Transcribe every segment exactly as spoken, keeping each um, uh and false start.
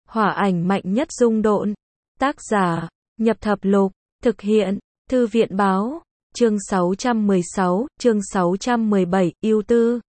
Hỏa ảnh mạnh nhất dung độn. Tác giả, Nhập Thập Lục, thực hiện, Thư viện báo, chương sáu trăm mười sáu, chương sáu trăm mười bảy, ưu tư.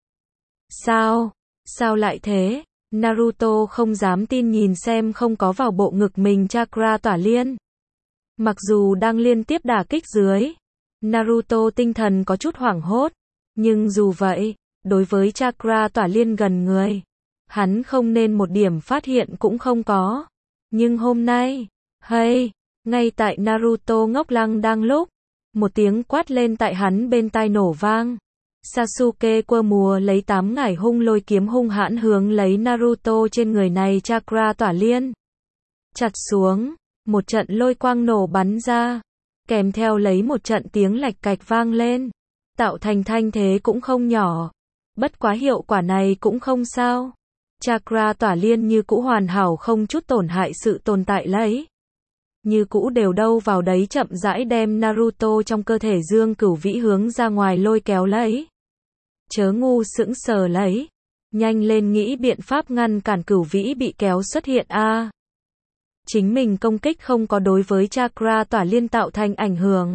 Sao? Sao lại thế? Naruto không dám tin nhìn xem không có vào bộ ngực mình chakra tỏa liên. Mặc dù đang liên tiếp đả kích dưới, Naruto tinh thần có chút hoảng hốt, nhưng dù vậy, đối với chakra tỏa liên gần người, hắn không nên một điểm phát hiện cũng không có. Nhưng hôm nay, hay, ngay tại Naruto ngốc lăng đang lúc, một tiếng quát lên tại hắn bên tai nổ vang. Sasuke quơ mùa lấy tám ngải hung lôi kiếm hung hãn hướng lấy Naruto trên người này chakra tỏa liên. Chặt xuống, một trận lôi quang nổ bắn ra, kèm theo lấy một trận tiếng lạch cạch vang lên, tạo thành thanh thế cũng không nhỏ. Bất quá hiệu quả này cũng không sao. Chakra tỏa liên như cũ hoàn hảo không chút tổn hại sự tồn tại lấy. Như cũ đều đâu vào đấy chậm rãi đem Naruto trong cơ thể Dương Cửu Vĩ hướng ra ngoài lôi kéo lấy. Chớ ngu sững sờ lấy. Nhanh lên nghĩ biện pháp ngăn cản Cửu Vĩ bị kéo xuất hiện a. À, chính mình công kích không có đối với chakra tỏa liên tạo thành ảnh hưởng.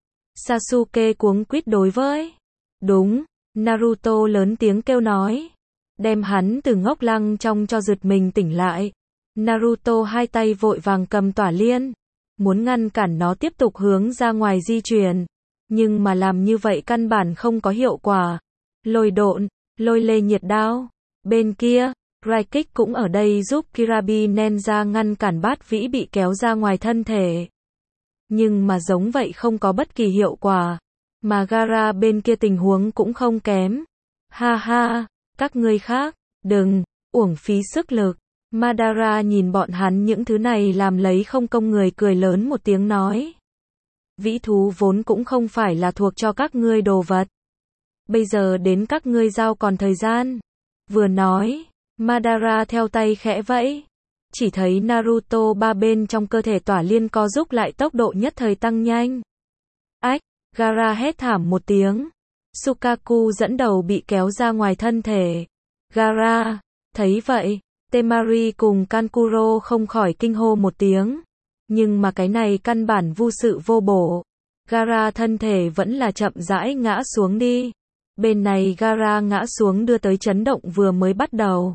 Sasuke cuống quýt đối với. Đúng, Naruto lớn tiếng kêu nói. Đem hắn từ ngốc lăng trong cho giật mình tỉnh lại. Naruto hai tay vội vàng cầm tỏa liên, muốn ngăn cản nó tiếp tục hướng ra ngoài di chuyển. Nhưng mà làm như vậy căn bản không có hiệu quả. Lôi độn, lôi lê nhiệt đao. Bên kia, Raikik cũng ở đây giúp Kirabi Ninja ngăn cản Bát Vĩ bị kéo ra ngoài thân thể. Nhưng mà giống vậy không có bất kỳ hiệu quả. Mà Gaara bên kia tình huống cũng không kém. Ha ha, các ngươi khác, đừng, uổng phí sức lực. Madara nhìn bọn hắn những thứ này làm lấy không công người cười lớn một tiếng nói. Vĩ thú vốn cũng không phải là thuộc cho các ngươi đồ vật. Bây giờ đến các ngươi giao còn thời gian. Vừa nói, Madara theo tay khẽ vẫy. Chỉ thấy Naruto ba bên trong cơ thể tỏa liên co giúp lại tốc độ nhất thời tăng nhanh. Ách, Gaara hét thảm một tiếng. Sukaku dẫn đầu bị kéo ra ngoài thân thể. Gaara, thấy vậy, Temari cùng Kankuro không khỏi kinh hô một tiếng. Nhưng mà cái này căn bản vô sự vô bổ. Gaara thân thể vẫn là chậm rãi ngã xuống đi. Bên này Gaara ngã xuống đưa tới chấn động vừa mới bắt đầu.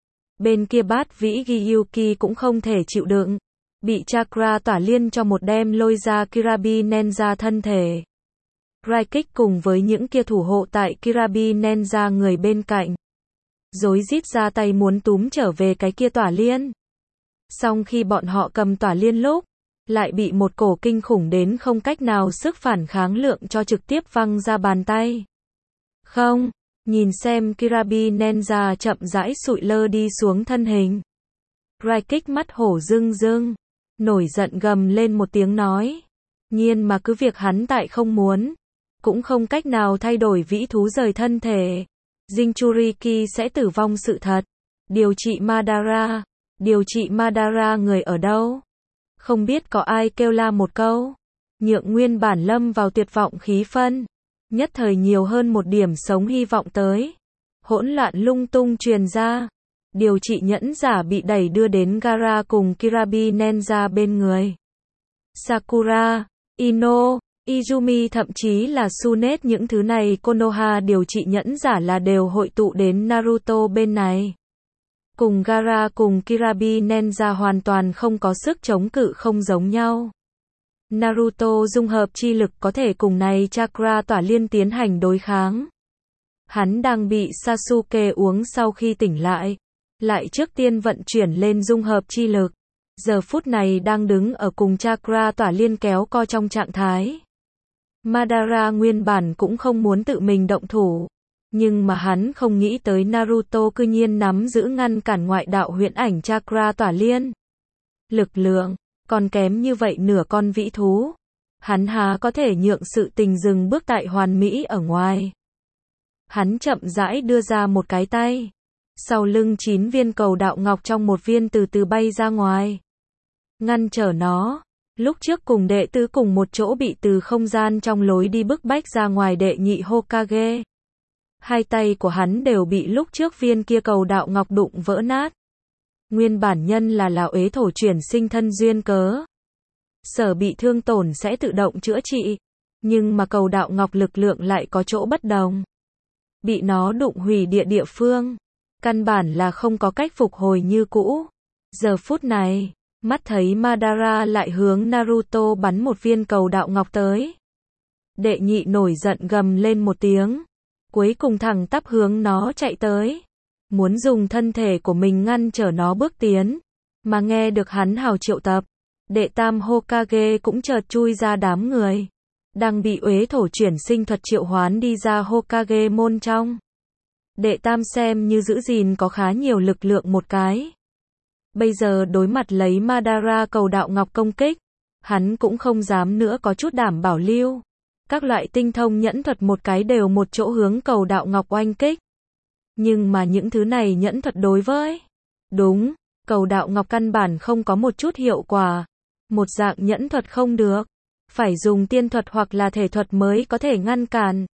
Bên kia Bát Vĩ Gyuki cũng không thể chịu đựng. Bị chakra tỏa liên cho một đem lôi ra Kirabi Ninja thân thể. Raikik cùng với những kia thủ hộ tại Kirabi Ninja người bên cạnh. Rối rít ra tay muốn túm trở về cái kia tỏa liên. Song khi bọn họ cầm tỏa liên lúc, lại bị một cổ kinh khủng đến không cách nào sức phản kháng lượng cho trực tiếp văng ra bàn tay. Không, nhìn xem Kirabi Ninja chậm rãi sụi lơ đi xuống thân hình. Raikik mắt hổ rưng rưng, nổi giận gầm lên một tiếng nói. Nhiên mà cứ việc hắn tại không muốn, cũng không cách nào thay đổi vĩ thú rời thân thể. Jinchuriki sẽ tử vong sự thật. Điều trị Madara. Điều trị Madara người ở đâu? Không biết có ai kêu la một câu. Nhượng nguyên bản lâm vào tuyệt vọng khí phân. Nhất thời nhiều hơn một điểm sống hy vọng tới. Hỗn loạn lung tung truyền ra. Điều trị nhẫn giả bị đẩy đưa đến Gaara cùng Kirabi Ninja bên người. Sakura, Ino, Izumi thậm chí là Tsunade những thứ này Konoha điều trị nhẫn giả là đều hội tụ đến Naruto bên này. Cùng Gaara cùng Kirabi Ninja hoàn toàn không có sức chống cự không giống nhau. Naruto dung hợp chi lực có thể cùng này chakra tỏa liên tiến hành đối kháng. Hắn đang bị Sasuke uống sau khi tỉnh lại. Lại trước tiên vận chuyển lên dung hợp chi lực. Giờ phút này đang đứng ở cùng chakra tỏa liên kéo co trong trạng thái. Madara nguyên bản cũng không muốn tự mình động thủ. Nhưng mà hắn không nghĩ tới Naruto cư nhiên nắm giữ ngăn cản ngoại đạo huyễn ảnh chakra tỏa liên. Lực lượng, còn kém như vậy nửa con vĩ thú. Hắn há có thể nhượng sự tình dừng bước tại hoàn mỹ ở ngoài. Hắn chậm rãi đưa ra một cái tay. Sau lưng chín viên cầu đạo ngọc trong một viên từ từ bay ra ngoài. Ngăn trở nó. Lúc trước cùng đệ tứ cùng một chỗ bị từ không gian trong lối đi bức bách ra ngoài đệ nhị Hokage. Hai tay của hắn đều bị lúc trước viên kia cầu đạo ngọc đụng vỡ nát. Nguyên bản nhân là là uế thổ chuyển sinh thân duyên cớ. Sở bị thương tổn sẽ tự động chữa trị. Nhưng mà cầu đạo ngọc lực lượng lại có chỗ bất đồng. Bị nó đụng hủy địa địa phương. Căn bản là không có cách phục hồi như cũ. Giờ phút này, mắt thấy Madara lại hướng Naruto bắn một viên cầu đạo ngọc tới. Đệ nhị nổi giận gầm lên một tiếng. Cuối cùng thẳng tắp hướng nó chạy tới. Muốn dùng thân thể của mình ngăn trở nó bước tiến. Mà nghe được hắn hào triệu tập. Đệ tam Hokage cũng chợt chui ra đám người. Đang bị uế thổ chuyển sinh thuật triệu hoán đi ra Hokage môn trong. Đệ tam xem như giữ gìn có khá nhiều lực lượng một cái. Bây giờ đối mặt lấy Madara cầu đạo ngọc công kích. Hắn cũng không dám nữa có chút đảm bảo lưu. Các loại tinh thông nhẫn thuật một cái đều một chỗ hướng cầu đạo ngọc oanh kích. Nhưng mà những thứ này nhẫn thuật đối với. Đúng, cầu đạo ngọc căn bản không có một chút hiệu quả. Một dạng nhẫn thuật không được. Phải dùng tiên thuật hoặc là thể thuật mới có thể ngăn cản.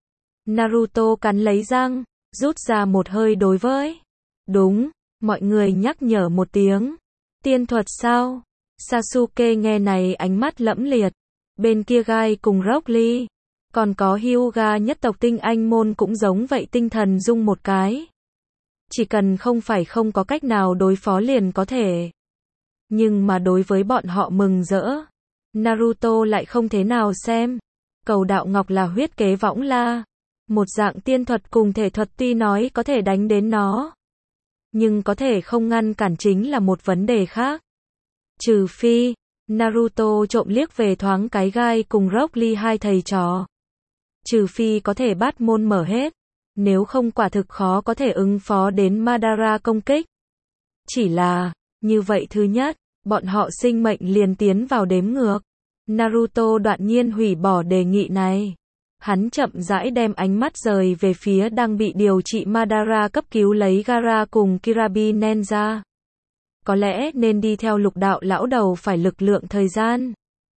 Naruto cắn lấy răng, rút ra một hơi đối với. Đúng, mọi người nhắc nhở một tiếng. Tiên thuật sao? Sasuke nghe này ánh mắt lẫm liệt. Bên kia Gai cùng Rock Lee. Còn có Hyuga nhất tộc tinh anh môn cũng giống vậy tinh thần dung một cái. Chỉ cần không phải không có cách nào đối phó liền có thể. Nhưng mà đối với bọn họ mừng rỡ. Naruto lại không thế nào xem. Cầu đạo ngọc là huyết kế võng la. Một dạng tiên thuật cùng thể thuật tuy nói có thể đánh đến nó. Nhưng có thể không ngăn cản chính là một vấn đề khác. Trừ phi, Naruto trộm liếc về thoáng cái Gai cùng Rock Lee hai thầy trò. Trừ phi có thể bắt môn mở hết. Nếu không quả thực khó có thể ứng phó đến Madara công kích. Chỉ là, như vậy thứ nhất, bọn họ sinh mệnh liền tiến vào đếm ngược. Naruto đoạn nhiên hủy bỏ đề nghị này. Hắn chậm rãi đem ánh mắt rời về phía đang bị điều trị Madara cấp cứu lấy Gaara cùng Kirabi Ninja. Có lẽ nên đi theo lục đạo lão đầu phải lực lượng thời gian.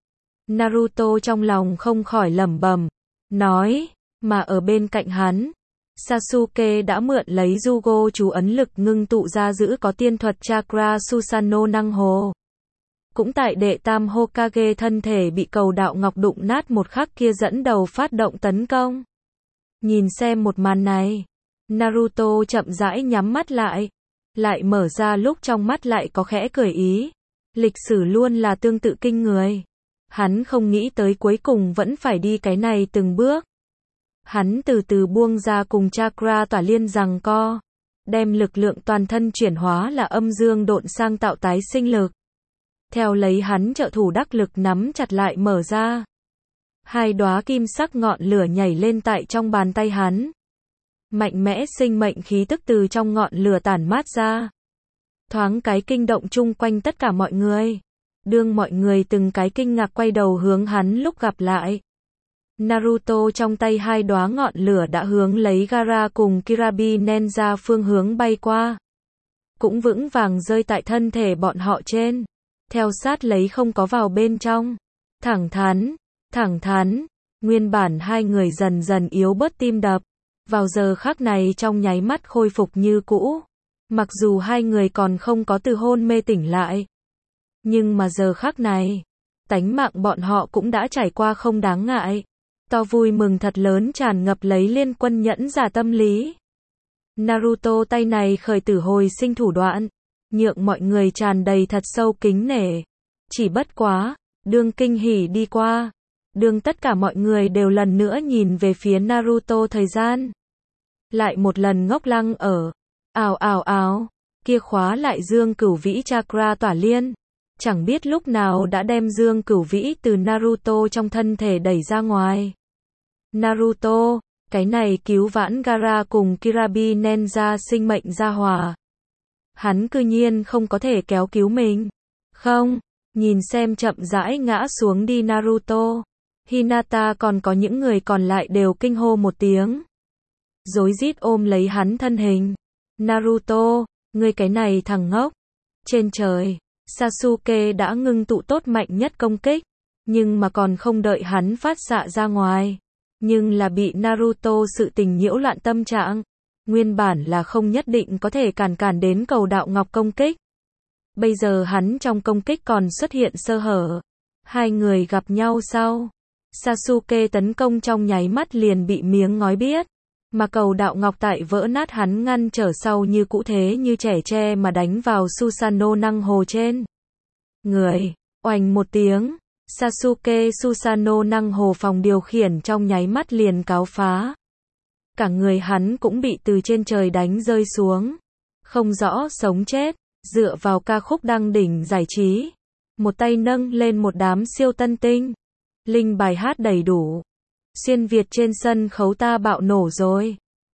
Naruto trong lòng không khỏi lẩm bẩm, nói, mà ở bên cạnh hắn, Sasuke đã mượn lấy Jugo chú ấn lực ngưng tụ ra giữ có tiên thuật Chakra Susanoo năng hồ. Cũng tại đệ tam Hokage thân thể bị cầu đạo ngọc đụng nát một khắc kia dẫn đầu phát động tấn công. Nhìn xem một màn này, Naruto chậm rãi nhắm mắt lại, lại mở ra lúc trong mắt lại có khẽ cười ý. Lịch sử luôn là tương tự kinh người. Hắn không nghĩ tới cuối cùng vẫn phải đi cái này từng bước. Hắn từ từ buông ra cùng Chakra tỏa liên giằng co, đem lực lượng toàn thân chuyển hóa là âm dương độn sang tạo tái sinh lực. Theo lấy hắn trợ thủ đắc lực nắm chặt lại mở ra. Hai đóa kim sắc ngọn lửa nhảy lên tại trong bàn tay hắn. Mạnh mẽ sinh mệnh khí tức từ trong ngọn lửa tản mát ra. Thoáng cái kinh động chung quanh tất cả mọi người. Đương mọi người từng cái kinh ngạc quay đầu hướng hắn lúc gặp lại. Naruto trong tay hai đóa ngọn lửa đã hướng lấy Gaara cùng Kirabi Ninja phương hướng bay qua. Cũng vững vàng rơi tại thân thể bọn họ trên. Theo sát lấy không có vào bên trong. Thẳng thắn, thẳng thắn, nguyên bản hai người dần dần yếu bớt tim đập. Vào giờ khắc này trong nháy mắt khôi phục như cũ. Mặc dù hai người còn không có từ hôn mê tỉnh lại. Nhưng mà giờ khắc này, tánh mạng bọn họ cũng đã trải qua không đáng ngại. To vui mừng thật lớn tràn ngập lấy liên quân nhẫn giả tâm lý. Naruto tay này khởi tử hồi sinh thủ đoạn, nhượng mọi người tràn đầy thật sâu kính nể. Chỉ bất quá, đương kinh hỉ đi qua, đương tất cả mọi người đều lần nữa nhìn về phía Naruto thời gian. Lại một lần ngốc lăng ở, ào ào ào, kia khóa lại dương cửu vĩ Chakra tỏa liên. Chẳng biết lúc nào đã đem dương cửu vĩ từ Naruto trong thân thể đẩy ra ngoài. Naruto, cái này cứu vãn Gaara cùng Kirabi Ninja sinh mệnh ra hòa. Hắn cư nhiên không có thể kéo cứu mình. Không, nhìn xem chậm rãi ngã xuống đi Naruto. Hinata còn có những người còn lại đều kinh hô một tiếng. Rối rít ôm lấy hắn thân hình. Naruto, ngươi cái này thằng ngốc. Trên trời, Sasuke đã ngưng tụ tốt mạnh nhất công kích. Nhưng mà còn không đợi hắn phát xạ ra ngoài. Nhưng là bị Naruto sự tình nhiễu loạn tâm trạng. Nguyên bản là không nhất định có thể cản cản đến cầu đạo ngọc công kích. Bây giờ hắn trong công kích còn xuất hiện sơ hở. Hai người gặp nhau sau. Sasuke tấn công trong nháy mắt liền bị miếng ngói biết. Mà cầu đạo ngọc tại vỡ nát hắn ngăn trở sau như cũ thế như trẻ tre mà đánh vào Susanoo năng hồ trên. Người, oành một tiếng. Sasuke Susanoo năng hồ phòng điều khiển trong nháy mắt liền cáo phá. Cả người hắn cũng bị từ trên trời đánh rơi xuống. Không rõ sống chết, dựa vào ca khúc đăng đỉnh giải trí. Một tay nâng lên một đám siêu tân tinh. Linh bài hát đầy đủ. Xuyên Việt trên sân khấu ta bạo nổ rồi.